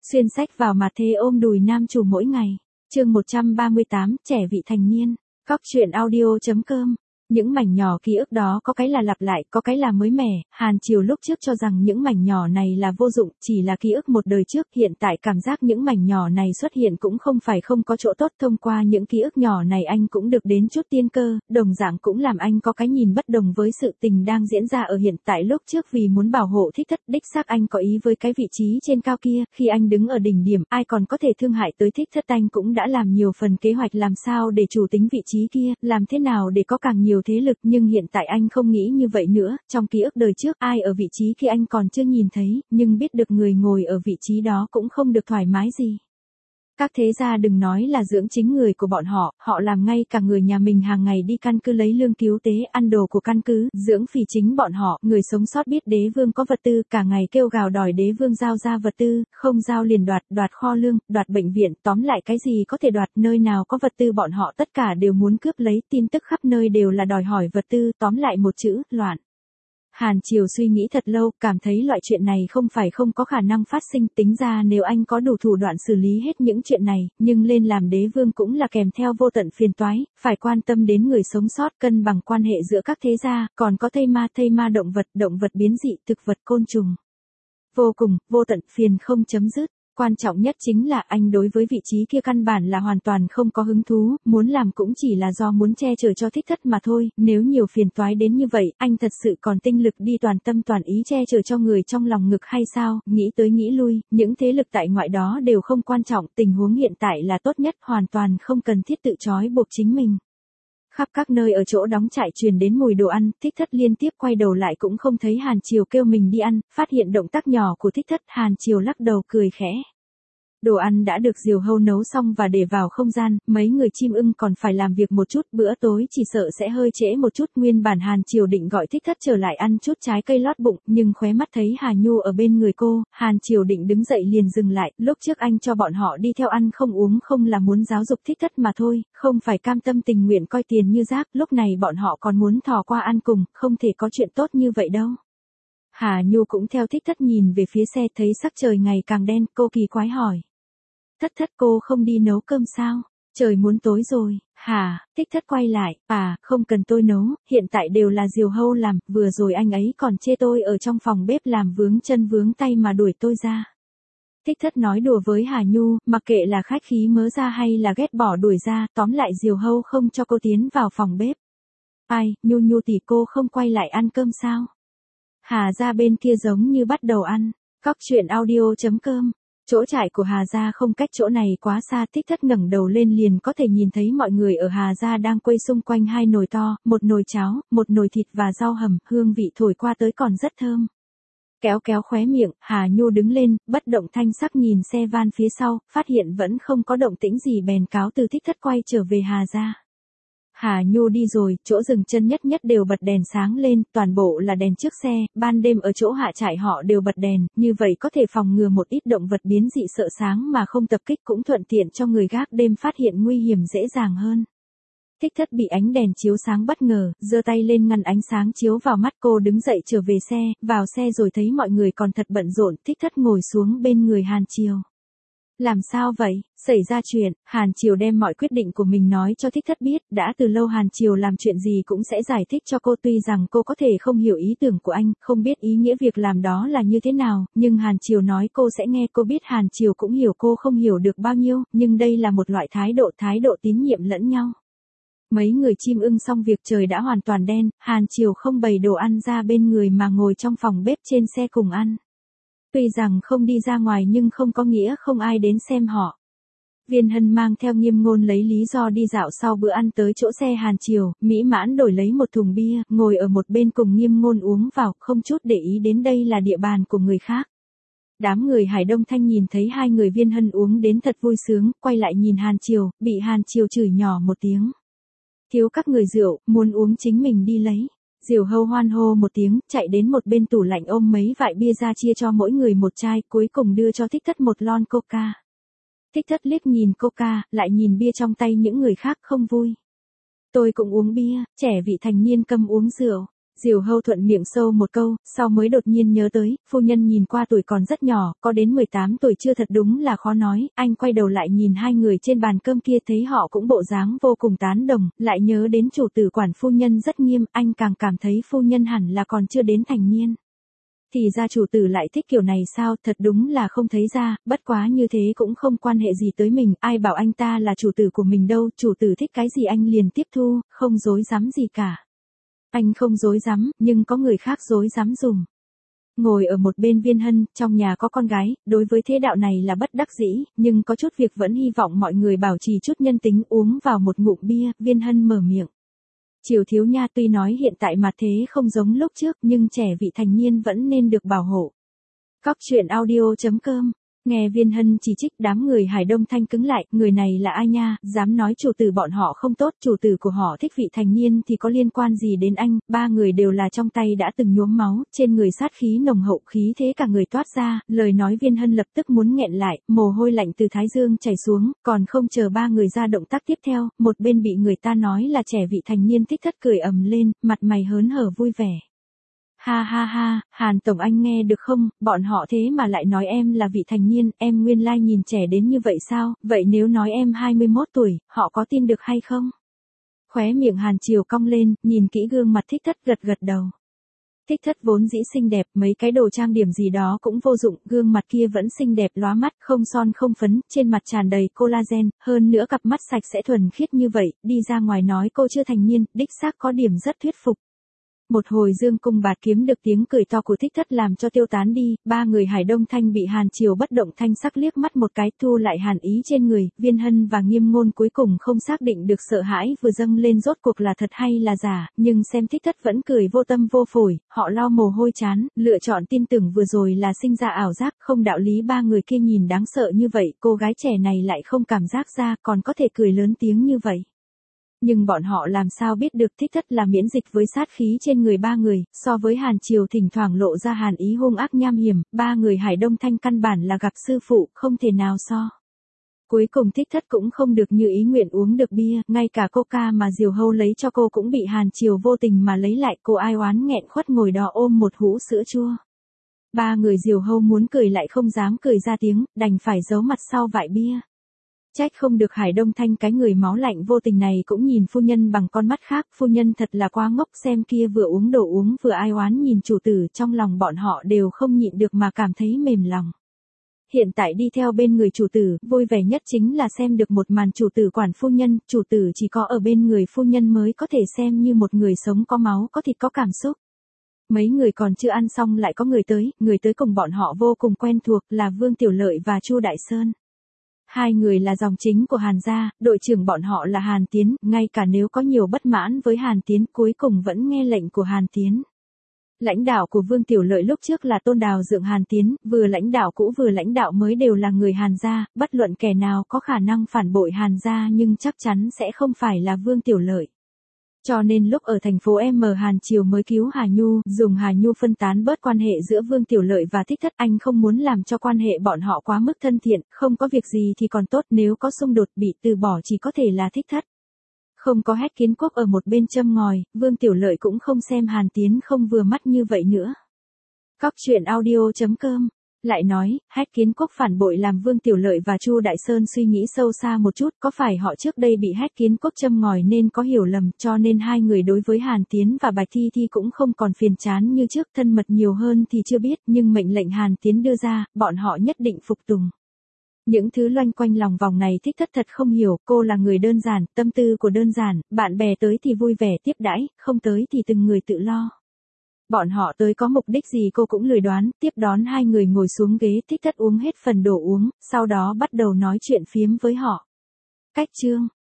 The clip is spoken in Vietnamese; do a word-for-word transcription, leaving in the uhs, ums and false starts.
Xuyên sách vào mặt thế ôm đùi nam chủ mỗi ngày. Chương một trăm ba mươi tám, trẻ vị thành niên. Cóc truyện audio.com. Những mảnh nhỏ ký ức đó có cái là lặp lại, có cái là mới mẻ. Hàn Triều lúc trước cho rằng những mảnh nhỏ này là vô dụng, chỉ là ký ức một đời trước. Hiện tại cảm giác những mảnh nhỏ này xuất hiện cũng không phải không có chỗ tốt. Thông qua những ký ức nhỏ này anh cũng được đến chút tiên cơ, đồng dạng cũng làm anh có cái nhìn bất đồng với sự tình đang diễn ra ở hiện tại. Lúc trước vì muốn bảo hộ Thích Thất, đích xác anh có ý với cái vị trí trên cao kia. Khi anh đứng ở đỉnh điểm, ai còn có thể thương hại tới Thích Thất. Anh cũng đã làm nhiều phần kế hoạch làm sao để chủ tính vị trí kia, làm thế nào để có càng nhiều thế lực, nhưng hiện tại anh không nghĩ như vậy nữa. Trong ký ức đời trước, ai ở vị trí kia anh còn chưa nhìn thấy, nhưng biết được người ngồi ở vị trí đó cũng không được thoải mái gì. Các thế gia đừng nói là dưỡng chính người của bọn họ, họ làm ngay cả người nhà mình hàng ngày đi căn cứ lấy lương cứu tế, ăn đồ của căn cứ, dưỡng phì chính bọn họ. Người sống sót biết đế vương có vật tư, cả ngày kêu gào đòi đế vương giao ra vật tư, không giao liền đoạt, đoạt kho lương, đoạt bệnh viện, tóm lại cái gì có thể đoạt, nơi nào có vật tư bọn họ tất cả đều muốn cướp lấy. Tin tức khắp nơi đều là đòi hỏi vật tư, tóm lại một chữ, loạn. Hàn Triều suy nghĩ thật lâu, cảm thấy loại chuyện này không phải không có khả năng phát sinh. Tính ra nếu anh có đủ thủ đoạn xử lý hết những chuyện này, nhưng lên làm đế vương cũng là kèm theo vô tận phiền toái, phải quan tâm đến người sống sót, cân bằng quan hệ giữa các thế gia, còn có thây ma, thây ma động vật, động vật biến dị, thực vật, côn trùng. Vô cùng, vô tận, phiền không chấm dứt. Quan trọng nhất chính là anh đối với vị trí kia căn bản là hoàn toàn không có hứng thú, muốn làm cũng chỉ là do muốn che chở cho Thích Thất mà thôi. Nếu nhiều phiền toái đến như vậy, anh thật sự còn tinh lực đi toàn tâm toàn ý che chở cho người trong lòng ngực hay sao? Nghĩ tới nghĩ lui, những thế lực tại ngoại đó đều không quan trọng, tình huống hiện tại là tốt nhất, hoàn toàn không cần thiết tự trói buộc chính mình. Khắp các nơi ở chỗ đóng trại truyền đến mùi đồ ăn, Thích Thất liên tiếp quay đầu lại cũng không thấy Hàn Triều kêu mình đi ăn, phát hiện động tác nhỏ của Thích Thất, Hàn Triều lắc đầu cười khẽ. Đồ ăn đã được Diều Hâu nấu xong và để vào không gian, mấy người chim ưng còn phải làm việc một chút, bữa tối chỉ sợ sẽ hơi trễ một chút. Nguyên bản Hàn Triều định gọi Thích Thất trở lại ăn chút trái cây lót bụng, nhưng khóe mắt thấy Hà Nhu ở bên người cô, Hàn Triều định đứng dậy liền dừng lại. Lúc trước anh cho bọn họ đi theo ăn không uống không là muốn giáo dục Thích Thất mà thôi, không phải cam tâm tình nguyện coi tiền như rác, lúc này bọn họ còn muốn thò qua ăn cùng, không thể có chuyện tốt như vậy đâu. Hà Nhu cũng theo Thích Thất nhìn về phía xe, thấy sắc trời ngày càng đen, cô kỳ quái hỏi. Thất Thất, cô không đi nấu cơm sao? Trời muốn tối rồi. Hả? Thích Thất quay lại, à, không cần tôi nấu, hiện tại đều là Diều Hâu làm, vừa rồi anh ấy còn chê tôi ở trong phòng bếp làm vướng chân vướng tay mà đuổi tôi ra. Thích Thất nói đùa với Hà Nhu, mặc kệ là khách khí mớ ra hay là ghét bỏ đuổi ra, tóm lại Diều Hâu không cho cô tiến vào phòng bếp. Ai, Nhu Nhu tỷ, cô không quay lại ăn cơm sao? Hà ra bên kia giống như bắt đầu ăn. Cóc truyện audio.com. Chỗ trại của Hà gia không cách chỗ này quá xa. Thích Thất ngẩng đầu lên liền có thể nhìn thấy mọi người ở Hà gia đang quây xung quanh hai nồi to, một nồi cháo, một nồi thịt và rau hầm, hương vị thổi qua tới còn rất thơm. Kéo kéo khóe miệng, Hà Nhu đứng lên, bất động thanh sắc nhìn xe van phía sau, phát hiện vẫn không có động tĩnh gì bèn cáo từ Thích Thất quay trở về Hà gia. Hà Nhu đi rồi, chỗ dừng chân nhất nhất đều bật đèn sáng lên, toàn bộ là đèn trước xe, ban đêm ở chỗ hạ trại họ đều bật đèn, như vậy có thể phòng ngừa một ít động vật biến dị sợ sáng mà không tập kích, cũng thuận tiện cho người gác đêm phát hiện nguy hiểm dễ dàng hơn. Thích Thất bị ánh đèn chiếu sáng bất ngờ, giơ tay lên ngăn ánh sáng chiếu vào mắt. Cô đứng dậy trở về xe, vào xe rồi thấy mọi người còn thật bận rộn. Thích Thất ngồi xuống bên người Hàn Triều. Làm sao vậy? Xảy ra chuyện. Hàn Triều đem mọi quyết định của mình nói cho Thích Thất biết, đã từ lâu Hàn Triều làm chuyện gì cũng sẽ giải thích cho cô. Tuy rằng cô có thể không hiểu ý tưởng của anh, không biết ý nghĩa việc làm đó là như thế nào, nhưng Hàn Triều nói cô sẽ nghe. Cô biết Hàn Triều cũng hiểu cô không hiểu được bao nhiêu, nhưng đây là một loại thái độ, thái độ tín nhiệm lẫn nhau. Mấy người chim ưng xong việc trời đã hoàn toàn đen, Hàn Triều không bày đồ ăn ra bên người mà ngồi trong phòng bếp trên xe cùng ăn. Tuy rằng không đi ra ngoài nhưng không có nghĩa không ai đến xem họ. Viên Hân mang theo Nghiêm Ngôn lấy lý do đi dạo sau bữa ăn tới chỗ xe Hàn Triều, mỹ mãn đổi lấy một thùng bia, ngồi ở một bên cùng Nghiêm Ngôn uống vào, không chút để ý đến đây là địa bàn của người khác. Đám người Hải Đông Thanh nhìn thấy hai người Viên Hân uống đến thật vui sướng, quay lại nhìn Hàn Triều, bị Hàn Triều chửi nhỏ một tiếng. Thiếu các người rượu, muốn uống chính mình đi lấy. Diều Hâu hoan hô một tiếng, chạy đến một bên tủ lạnh ôm mấy vại bia ra chia cho mỗi người một chai, cuối cùng đưa cho Thích Thất một lon coca. Thích Thất liếc nhìn coca, lại nhìn bia trong tay những người khác không vui. Tôi cũng uống bia, trẻ vị thành niên cấm uống rượu. Diều Hâu thuận miệng sâu một câu, sau mới đột nhiên nhớ tới, phu nhân nhìn qua tuổi còn rất nhỏ, có đến mười tám tuổi chưa thật đúng là khó nói, anh quay đầu lại nhìn hai người trên bàn cơm kia thấy họ cũng bộ dáng vô cùng tán đồng, lại nhớ đến chủ tử quản phu nhân rất nghiêm, anh càng cảm thấy phu nhân hẳn là còn chưa đến thành niên. Thì ra chủ tử lại thích kiểu này sao, thật đúng là không thấy ra, bất quá như thế cũng không quan hệ gì tới mình, ai bảo anh ta là chủ tử của mình đâu, chủ tử thích cái gì anh liền tiếp thu, không dối dám gì cả. Anh không dối dám, nhưng có người khác dối dám dùm. Ngồi ở một bên Viên Hân, trong nhà có con gái, đối với thế đạo này là bất đắc dĩ, nhưng có chút việc vẫn hy vọng mọi người bảo trì chút nhân tính, uống vào một ngụm bia, Viên Hân mở miệng. Triều thiếu nha, tuy nói hiện tại mặt thế không giống lúc trước, nhưng trẻ vị thành niên vẫn nên được bảo hộ. Cóc truyện audio chấm com. Nghe Viên Hân chỉ trích, đám người Hải Đông Thanh cứng lại, người này là ai nha, dám nói chủ tử bọn họ không tốt, chủ tử của họ thích vị thành niên thì có liên quan gì đến anh, ba người đều là trong tay đã từng nhuốm máu, trên người sát khí nồng hậu, khí thế cả người toát ra, lời nói Viên Hân lập tức muốn nghẹn lại, mồ hôi lạnh từ thái dương chảy xuống, còn không chờ ba người ra động tác tiếp theo, một bên bị người ta nói là trẻ vị thành niên thích thất cười ầm lên, mặt mày hớn hở vui vẻ. Ha ha ha, Hàn Tổng anh nghe được không, bọn họ thế mà lại nói em là vị thành niên, em nguyên lai nhìn trẻ đến như vậy sao, vậy nếu nói em hai mươi mốt tuổi, họ có tin được hay không? Khóe miệng Hàn Triều cong lên, nhìn kỹ gương mặt thích thất gật gật đầu. Thích thất vốn dĩ xinh đẹp, mấy cái đồ trang điểm gì đó cũng vô dụng, gương mặt kia vẫn xinh đẹp lóa mắt, không son không phấn, trên mặt tràn đầy collagen, hơn nữa cặp mắt sạch sẽ thuần khiết như vậy, đi ra ngoài nói cô chưa thành niên, đích xác có điểm rất thuyết phục. Một hồi dương cung bạt kiếm được tiếng cười to của thích thất làm cho tiêu tán đi, ba người Hải Đông Thanh bị Hàn Triều bất động thanh sắc liếc mắt một cái thu lại hàn ý trên người, Viên Hân và Nghiêm Ngôn cuối cùng không xác định được sợ hãi vừa dâng lên rốt cuộc là thật hay là giả, nhưng xem thích thất vẫn cười vô tâm vô phổi, họ lau mồ hôi chán, lựa chọn tin tưởng vừa rồi là sinh ra ảo giác, không đạo lý ba người kia nhìn đáng sợ như vậy, cô gái trẻ này lại không cảm giác ra còn có thể cười lớn tiếng như vậy. Nhưng bọn họ làm sao biết được thích thất là miễn dịch với sát khí trên người ba người, so với Hàn Triều thỉnh thoảng lộ ra hàn ý hung ác nham hiểm, ba người Hải Đông Thanh căn bản là gặp sư phụ, không thể nào so. Cuối cùng thích thất cũng không được như ý nguyện uống được bia, ngay cả coca mà Diều Hâu lấy cho cô cũng bị Hàn Triều vô tình mà lấy lại, cô ai oán nghẹn khuất ngồi đó ôm một hũ sữa chua. Ba người Diều Hâu muốn cười lại không dám cười ra tiếng, đành phải giấu mặt sau vại bia. Trách không được Hải Đông Thanh cái người máu lạnh vô tình này cũng nhìn phu nhân bằng con mắt khác, phu nhân thật là quá ngốc, xem kia vừa uống đồ uống vừa ai oán nhìn chủ tử, trong lòng bọn họ đều không nhịn được mà cảm thấy mềm lòng. Hiện tại đi theo bên người chủ tử, vui vẻ nhất chính là xem được một màn chủ tử quản phu nhân, chủ tử chỉ có ở bên người phu nhân mới có thể xem như một người sống có máu có thịt có cảm xúc. Mấy người còn chưa ăn xong lại có người tới, người tới cùng bọn họ vô cùng quen thuộc là Vương Tiểu Lợi và Chu Đại Sơn. Hai người là dòng chính của Hàn gia, đội trưởng bọn họ là Hàn Tiến, ngay cả nếu có nhiều bất mãn với Hàn Tiến cuối cùng vẫn nghe lệnh của Hàn Tiến. Lãnh đạo của Vương Tiểu Lợi lúc trước là Tôn Đào Dượng Hàn Tiến, vừa lãnh đạo cũ vừa lãnh đạo mới đều là người Hàn gia, bất luận kẻ nào có khả năng phản bội Hàn gia nhưng chắc chắn sẽ không phải là Vương Tiểu Lợi. Cho nên lúc ở thành phố M Hàn Triều mới cứu Hà Nhu, dùng Hà Nhu phân tán bớt quan hệ giữa Vương Tiểu Lợi và thích thất, anh không muốn làm cho quan hệ bọn họ quá mức thân thiện, không có việc gì thì còn tốt, nếu có xung đột bị từ bỏ chỉ có thể là thích thất. Không có Hách Kiến Quốc ở một bên châm ngòi, Vương Tiểu Lợi cũng không xem Hàn Tiến không vừa mắt như vậy nữa. Cóc truyện audio chấm com. Lại nói, Hách Kiến Quốc phản bội làm Vương Tiểu Lợi và Chu Đại Sơn suy nghĩ sâu xa một chút, có phải họ trước đây bị Hách Kiến Quốc châm ngòi nên có hiểu lầm, cho nên hai người đối với Hàn Tiến và Bạch Thi Thi cũng không còn phiền chán như trước, thân mật nhiều hơn thì chưa biết, nhưng mệnh lệnh Hàn Tiến đưa ra, bọn họ nhất định phục tùng. Những thứ loanh quanh lòng vòng này thích thất thật không hiểu, cô là người đơn giản, tâm tư của đơn giản, bạn bè tới thì vui vẻ tiếp đãi, không tới thì từng người tự lo. Bọn họ tới có mục đích gì cô cũng lười đoán, tiếp đón hai người ngồi xuống ghế, thích thất uống hết phần đồ uống, sau đó bắt đầu nói chuyện phiếm với họ. Cách chương